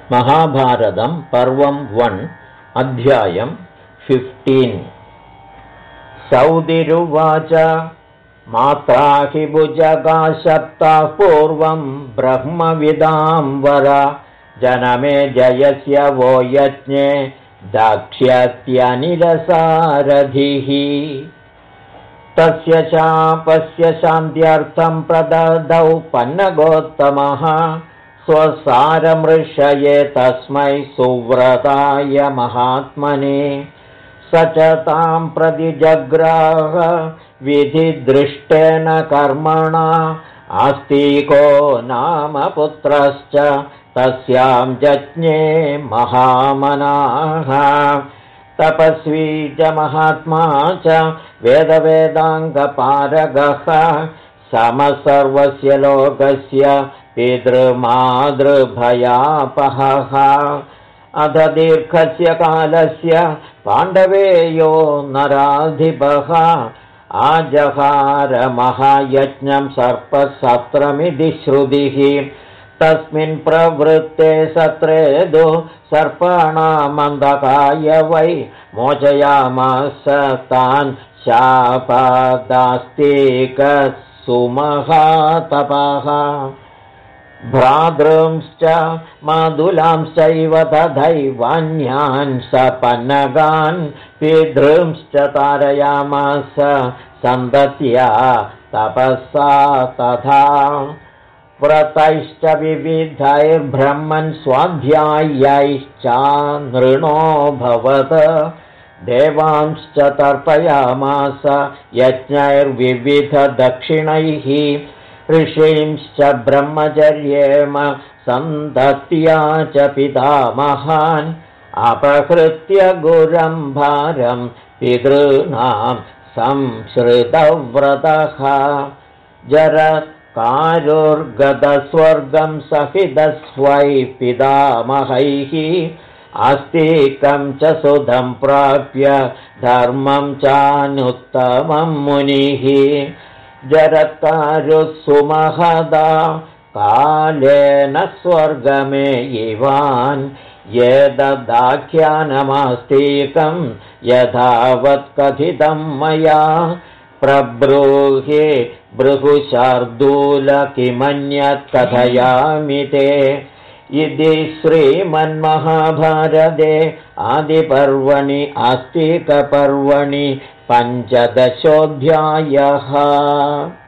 महाभारतं पर्वं 1 अध्यायं 15। सौदिरुवाच मात्रा हि भुजगाशप्ताः पूर्वं ब्रह्मविदां वर जनमे जयस्य वो यज्ञे दाक्ष्यत्यनिरसारथिः तस्य शापस्य शान्त्यर्थं प्रददौ पन्नगोत्तमः स्वसारमृषये तस्मै सुव्रताय महात्मने स च तां प्रति जग्राह विधिदृष्टेन कर्मणा आस्तिको नाम पुत्रश्च तस्यां जज्ञे महामनाः तपस्वी च महात्मा च वेदवेदाङ्गपारगः समसर्वस्य लोकस्य पितृमातृभयापहः अध दीर्घस्य कालस्य पाण्डवेयो नराधिपः आजहार महायज्ञं सर्पसत्रमिति श्रुतिः तस्मिन् प्रवृत्ते सत्रेदो सर्पाणामन्धकाय वै मोचयामास तान् शापादास्तिकसुमहातपः भ्रातॄंश्च मादुलांश्चैव तथैवान्यान् सपन्नगान् पितॄंश्च तारयामास सन्तत्या तपसा तथा व्रतैश्च विविधैर्ब्रह्मन् स्वाध्यायैश्चानृणोऽभवत् देवांश्च तर्पयामास यज्ञैर्विविधदक्षिणैः ऋषींश्च ब्रह्मचर्येम सन्तत्या च पितामहान् अपहृत्य गुरं भारं पितॄणां संश्रितव्रतः जरकारुर्गतस्वर्गं सहितस्वै पितामहैः आस्तिकं च सुधं प्राप्य धर्मं चानुत्तमं मुनिः जरत्कारुः सुमहदा कालेन स्वर्गमे इवान् येददाख्यानमास्तिकं यथावत् कथितं मया प्रब्रूहि बृहुशार्दूल किमन्यत् कथयामि ते इति श्रीमन्महाभारते आदिपर्वणि आस्तिकपर्वणि 15 अध्यायः।